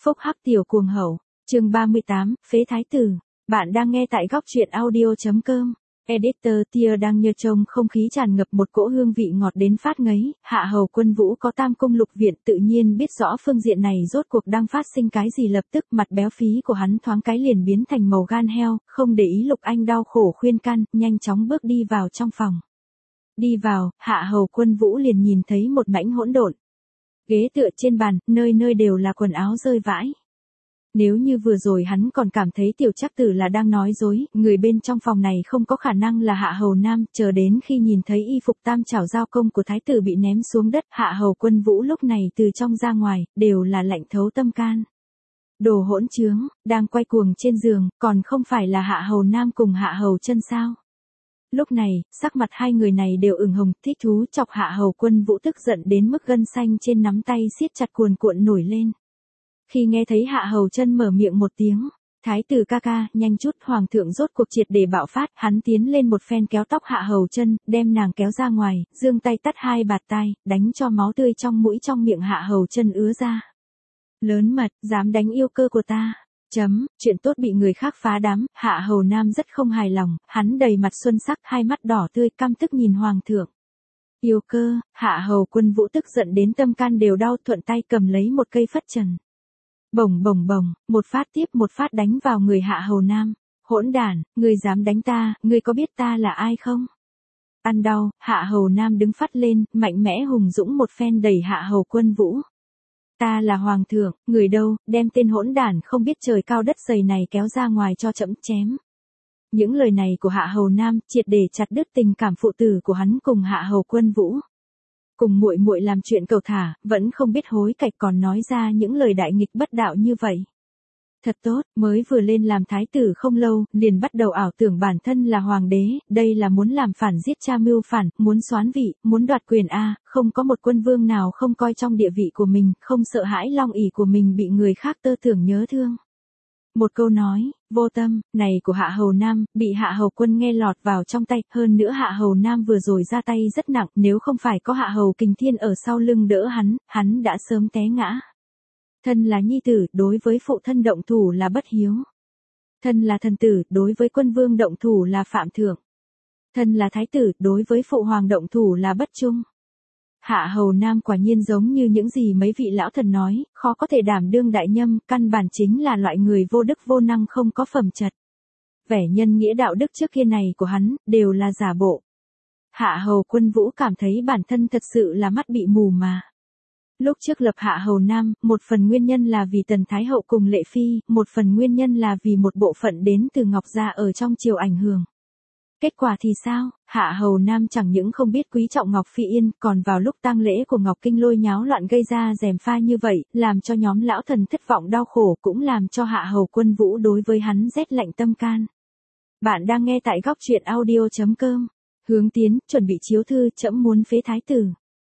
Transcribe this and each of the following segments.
Phúc hắc tiểu cuồng hậu, chương 38, phế thái tử. Bạn đang nghe tại góc truyện audio.com. Editor Tia đang nhờ trông không khí tràn ngập một cỗ hương vị ngọt đến phát ngấy. Hạ hầu Quân Vũ có tam cung lục viện, tự nhiên biết rõ phương diện này rốt cuộc đang phát sinh cái gì. Lập tức mặt béo phí của hắn thoáng cái liền biến thành màu gan heo, không để ý Lục Anh đau khổ khuyên can, nhanh chóng bước đi vào trong phòng. Đi vào, Hạ hầu Quân Vũ liền nhìn thấy một mảnh hỗn độn. Ghế tựa trên bàn, nơi nơi đều là quần áo rơi vãi. Nếu như vừa rồi hắn còn cảm thấy Tiểu Trác Tử là đang nói dối, người bên trong phòng này không có khả năng là Hạ hầu Nam, chờ đến khi nhìn thấy y phục tam trảo giao công của thái tử bị ném xuống đất, Hạ hầu Quân Vũ lúc này từ trong ra ngoài, đều là lạnh thấu tâm can. Đồ hỗn trướng, đang quay cuồng trên giường, còn không phải là Hạ hầu Nam cùng Hạ hầu Chân sao? Lúc này, sắc mặt hai người này đều ửng hồng, thích thú chọc Hạ hầu Quân Vũ tức giận đến mức gân xanh trên nắm tay siết chặt cuồn cuộn nổi lên. Khi nghe thấy Hạ hầu Chân mở miệng một tiếng, thái tử ca ca, nhanh chút, hoàng thượng rốt cuộc triệt để bạo phát, hắn tiến lên một phen kéo tóc Hạ hầu Chân, đem nàng kéo ra ngoài, giương tay tát hai bạt tai, đánh cho máu tươi trong mũi trong miệng Hạ hầu Chân ứa ra. Lớn mật, dám đánh yêu cơ của ta. Chuyện tốt bị người khác phá đám, Hạ hầu Nam rất không hài lòng, hắn đầy mặt xuân sắc, hai mắt đỏ tươi, căm tức nhìn hoàng thượng. Yêu cơ, Hạ hầu Quân Vũ tức giận đến tâm can đều đau, thuận tay cầm lấy một cây phất trần. Bổng bổng bổng, một phát tiếp một phát đánh vào người Hạ hầu Nam. Hỗn đản, ngươi dám đánh ta, ngươi có biết ta là ai không? Ăn đau, Hạ hầu Nam đứng phắt lên, mạnh mẽ hùng dũng một phen đẩy Hạ hầu Quân Vũ. Ta là hoàng thượng, người đâu, đem tên hỗn đản không biết trời cao đất dày này kéo ra ngoài cho trẫm chém. Những lời này của Hạ hầu Nam triệt để chặt đứt tình cảm phụ tử của hắn cùng Hạ hầu Quân Vũ. Cùng muội muội làm chuyện cầu thả, vẫn không biết hối cải còn nói ra những lời đại nghịch bất đạo như vậy. Thật tốt, mới vừa lên làm thái tử không lâu, liền bắt đầu ảo tưởng bản thân là hoàng đế, đây là muốn làm phản giết cha mưu phản, muốn soán vị, muốn đoạt quyền a, không có một quân vương nào không coi trong địa vị của mình, không sợ hãi long ỷ của mình bị người khác tơ tưởng nhớ thương. Một câu nói, vô tâm, này của Hạ hầu Nam, bị Hạ hầu Quân nghe lọt vào trong tay, hơn nữa Hạ hầu Nam vừa rồi ra tay rất nặng, nếu không phải có Hạ hầu Kình Thiên ở sau lưng đỡ hắn đã sớm té ngã. Thân là nhi tử, đối với phụ thân động thủ là bất hiếu. Thân là thần tử, đối với quân vương động thủ là phạm thượng. Thân là thái tử, đối với phụ hoàng động thủ là bất trung. Hạ hầu Nam quả nhiên giống như những gì mấy vị lão thần nói, khó có thể đảm đương đại nhâm, căn bản chính là loại người vô đức vô năng không có phẩm chất. Vẻ nhân nghĩa đạo đức trước kia này của hắn, đều là giả bộ. Hạ hầu Quân Vũ cảm thấy bản thân thật sự là mắt bị mù mà. Lúc trước lập Hạ hầu Nam, một phần nguyên nhân là vì Tần Thái Hậu cùng Lệ Phi, một phần nguyên nhân là vì một bộ phận đến từ Ngọc Gia ở trong triều ảnh hưởng. Kết quả thì sao? Hạ hầu Nam chẳng những không biết quý trọng Ngọc Phi Yên, còn vào lúc tang lễ của Ngọc Kinh lôi nháo loạn gây ra gièm pha như vậy, làm cho nhóm lão thần thất vọng đau khổ, cũng làm cho Hạ hầu Quân Vũ đối với hắn rét lạnh tâm can. Bạn đang nghe tại góc truyện audio.com. Hướng Tiến, chuẩn bị chiếu thư, trẫm muốn phế thái tử.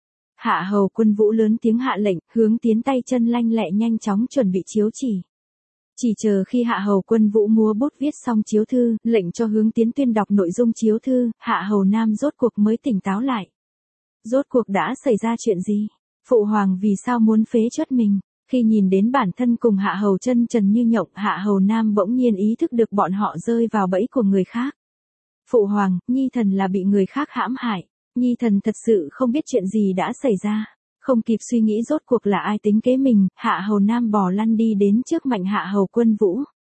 Hạ hầu Quân Vũ lớn tiếng hạ lệnh, Hướng Tiến tay chân lanh lẹ nhanh chóng chuẩn bị chiếu chỉ. Chỉ chờ khi Hạ hầu Quân Vũ múa bút viết xong chiếu thư, lệnh cho Hướng Tiến tuyên đọc nội dung chiếu thư, Hạ hầu Nam rốt cuộc mới tỉnh táo lại. Rốt cuộc đã xảy ra chuyện gì? Phụ hoàng vì sao muốn phế truất mình? Khi nhìn đến bản thân cùng Hạ hầu Chân trần như nhộng, Hạ hầu Nam bỗng nhiên ý thức được bọn họ rơi vào bẫy của người khác. Phụ hoàng, nhi thần là bị người khác hãm hại. Nhi thần thật sự không biết chuyện gì đã xảy ra. Không kịp suy nghĩ rốt cuộc là ai tính kế mình, Hạ hầu Nam bò lăn đi đến trước mạnh Hạ hầu Quân Vũ.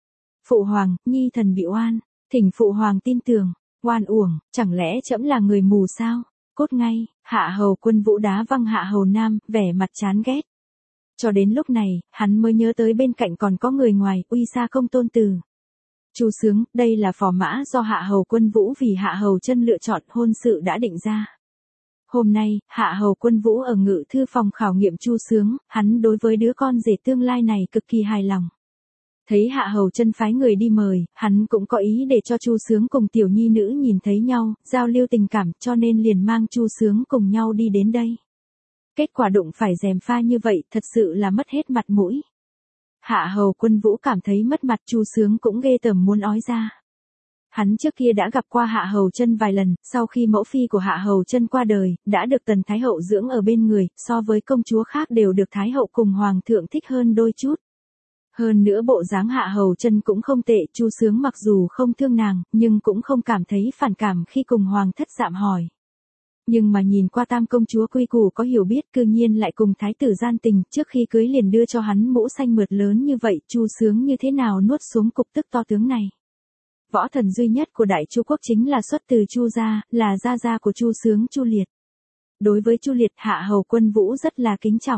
Phụ hoàng, nhi thần bị oan, thỉnh phụ hoàng tin tưởng. Oan uổng, chẳng lẽ trẫm là người mù sao? Cốt ngay, Hạ hầu Quân Vũ đá văng Hạ hầu Nam, vẻ mặt chán ghét. Cho đến lúc này, hắn mới nhớ tới bên cạnh còn có người ngoài, Uy Sa Công tôn tử. Chu Sướng, đây là phò mã do Hạ hầu Quân Vũ vì Hạ hầu Chân lựa chọn, hôn sự đã định ra. Hôm nay, Hạ hầu Quân Vũ ở ngự thư phòng khảo nghiệm Chu Sướng, hắn đối với đứa con rể tương lai này cực kỳ hài lòng. Thấy Hạ hầu Chân phái người đi mời, hắn cũng có ý để cho Chu Sướng cùng tiểu nhi nữ nhìn thấy nhau, giao lưu tình cảm, cho nên liền mang Chu Sướng cùng nhau đi đến đây. Kết quả đụng phải gièm pha như vậy, thật sự là mất hết mặt mũi. Hạ hầu Quân Vũ cảm thấy mất mặt, Chu Sướng cũng ghê tởm muốn ói ra. Hắn trước kia đã gặp qua Hạ hầu Chân vài lần, sau khi mẫu phi của Hạ hầu Chân qua đời, đã được Tần Thái Hậu dưỡng ở bên người, so với công chúa khác đều được Thái Hậu cùng Hoàng thượng thích hơn đôi chút. Hơn nữa bộ dáng Hạ Hầu Chân cũng không tệ, Chu Sướng mặc dù không thương nàng, nhưng cũng không cảm thấy phản cảm khi cùng hoàng thất dạm hỏi. Nhưng mà nhìn qua tam công chúa quy củ có hiểu biết, cư nhiên lại cùng thái tử gian tình, trước khi cưới liền đưa cho hắn mũ xanh mượt lớn như vậy, Chu Sướng như thế nào nuốt xuống cục tức to tướng này. Võ thần duy nhất của Đại Chu quốc chính là xuất từ Chu gia, là gia gia của Chu Sướng, Chu Liệt. Đối với Chu Liệt, Hạ Hầu Quân Vũ rất là kính trọng.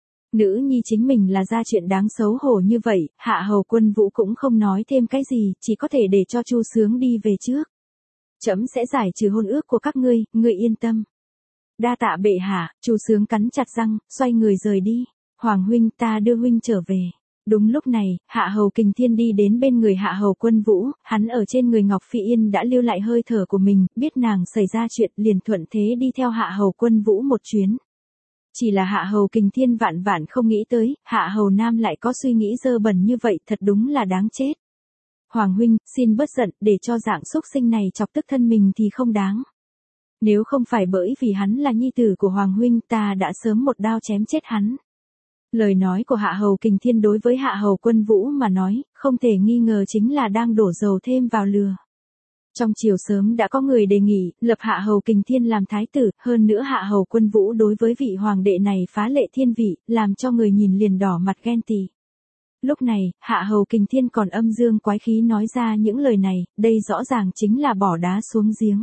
Nữ nhi chính mình là ra chuyện đáng xấu hổ như vậy, Hạ Hầu Quân Vũ cũng không nói thêm cái gì, chỉ có thể để cho Chu Sướng đi về trước. Trẫm sẽ giải trừ hôn ước của các ngươi, ngươi yên tâm. Đa tạ bệ hạ, Chu Sướng cắn chặt răng, xoay người rời đi. Hoàng huynh, ta đưa huynh trở về. Đúng lúc này, Hạ Hầu Kình Thiên đi đến bên người Hạ Hầu Quân Vũ, hắn ở trên người Ngọc Phi Yên đã lưu lại hơi thở của mình, biết nàng xảy ra chuyện liền thuận thế đi theo Hạ Hầu Quân Vũ một chuyến. Chỉ là Hạ Hầu Kình Thiên vạn vạn không nghĩ tới, Hạ Hầu Nam lại có suy nghĩ dơ bẩn như vậy, thật đúng là đáng chết. Hoàng huynh, xin bớt giận, để cho dạng xúc sinh này chọc tức thân mình thì không đáng. Nếu không phải bởi vì hắn là nhi tử của Hoàng huynh, ta đã sớm một đao chém chết hắn. Lời nói của Hạ Hầu Kình Thiên đối với Hạ Hầu Quân Vũ mà nói, không thể nghi ngờ chính là đang đổ dầu thêm vào lửa. Trong chiều sớm đã có người đề nghị, lập Hạ Hầu Kình Thiên làm thái tử, hơn nữa Hạ Hầu Quân Vũ đối với vị hoàng đệ này phá lệ thiên vị, làm cho người nhìn liền đỏ mặt ghen tị. Lúc này, Hạ Hầu Kình Thiên còn âm dương quái khí nói ra những lời này, đây rõ ràng chính là bỏ đá xuống giếng.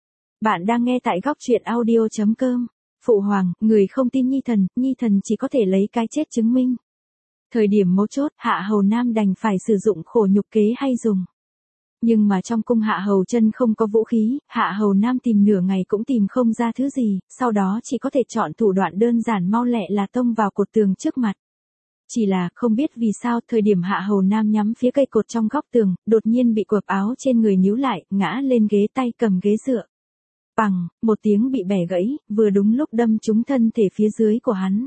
Bạn đang nghe tại góc truyện audio.com. Phụ hoàng, người không tin nhi thần chỉ có thể lấy cái chết chứng minh. Thời điểm mấu chốt, Hạ Hầu Nam đành phải sử dụng khổ nhục kế hay dùng. Nhưng mà trong cung Hạ Hầu Chân không có vũ khí, Hạ Hầu Nam tìm nửa ngày cũng tìm không ra thứ gì, sau đó chỉ có thể chọn thủ đoạn đơn giản mau lẹ là tông vào cột tường trước mặt. Chỉ là, không biết vì sao, thời điểm Hạ Hầu Nam nhắm phía cây cột trong góc tường, đột nhiên bị quập áo trên người níu lại, ngã lên ghế, tay cầm ghế dựa. Bằng, một tiếng bị bẻ gãy, vừa đúng lúc đâm trúng thân thể phía dưới của hắn.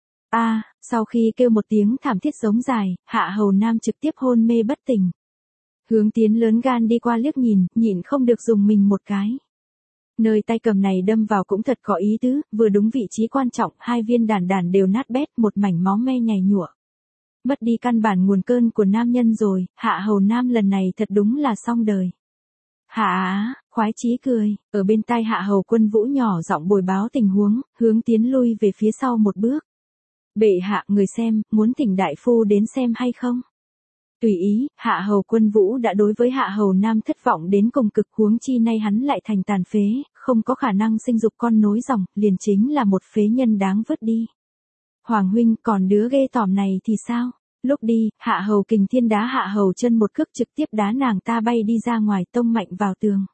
Sau khi kêu một tiếng thảm thiết giống dài, Hạ Hầu Nam trực tiếp hôn mê bất tỉnh. Hướng Tiến lớn gan đi qua liếc nhìn, nhịn không được dùng mình một cái. Nơi tay cầm này đâm vào cũng thật có ý tứ, vừa đúng vị trí quan trọng, hai viên đàn đều nát bét, một mảnh máu me nhầy nhụa. Mất đi căn bản nguồn cơn của nam nhân rồi, Hạ Hầu Nam lần này thật đúng là xong đời. Hạ, khoái chí cười, ở bên tai Hạ Hầu Quân Vũ nhỏ giọng bồi báo tình huống, Hướng Tiến lui về phía sau một bước. Bệ hạ, người xem, muốn thỉnh đại phu đến xem hay không? Tùy ý, Hạ Hầu Quân Vũ đã đối với Hạ Hầu Nam thất vọng đến cùng cực, huống chi nay hắn lại thành tàn phế, không có khả năng sinh dục con nối dòng, liền chính là một phế nhân đáng vứt đi. Hoàng huynh, còn đứa ghê tởm này thì sao? Lúc đi, Hạ Hầu Kình Thiên đá Hạ Hầu Chân một cước trực tiếp đá nàng ta bay đi ra ngoài, tông mạnh vào tường.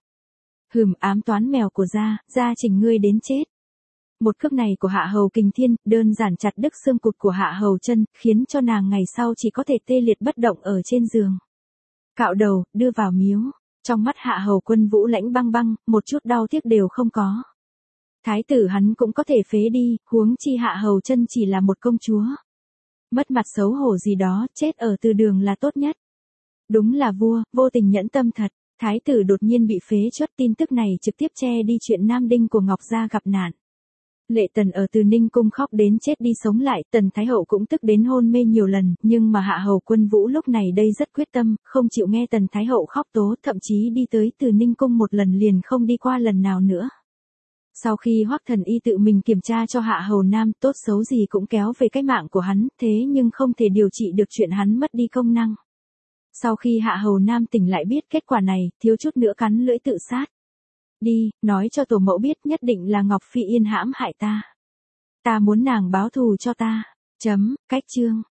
Ám toán mèo của gia chỉnh ngươi đến chết. Một cước này của Hạ Hầu Kình Thiên, đơn giản chặt đứt xương cụt của Hạ Hầu Chân, khiến cho nàng ngày sau chỉ có thể tê liệt bất động ở trên giường. Cạo đầu, đưa vào miếu. Trong mắt Hạ Hầu Quân Vũ lạnh băng băng, một chút đau tiếc đều không có. Thái tử hắn cũng có thể phế đi, huống chi Hạ Hầu Chân chỉ là một công chúa. Mất mặt xấu hổ gì đó, chết ở từ đường là tốt nhất. Đúng là vua, vô tình nhẫn tâm thật. Thái tử đột nhiên bị phế truất, tin tức này trực tiếp che đi chuyện Nam Đinh của Ngọc Gia gặp nạn. Lệ Tần ở Từ Ninh cung khóc đến chết đi sống lại, Tần Thái Hậu cũng tức đến hôn mê nhiều lần, nhưng mà Hạ Hầu Quân Vũ lúc này đây rất quyết tâm, không chịu nghe Tần Thái Hậu khóc tố, thậm chí đi tới Từ Ninh cung một lần liền không đi qua lần nào nữa. Sau khi Hoắc Thần Y tự mình kiểm tra cho Hạ Hầu Nam, tốt xấu gì cũng kéo về cái mạng của hắn, thế nhưng không thể điều trị được chuyện hắn mất đi công năng. Sau khi Hạ Hầu Nam tỉnh lại biết kết quả này, thiếu chút nữa cắn lưỡi tự sát. Đi, nói cho tổ mẫu biết nhất định là Ngọc Phi Yên hãm hại ta. Ta muốn nàng báo thù cho ta. Cách chương.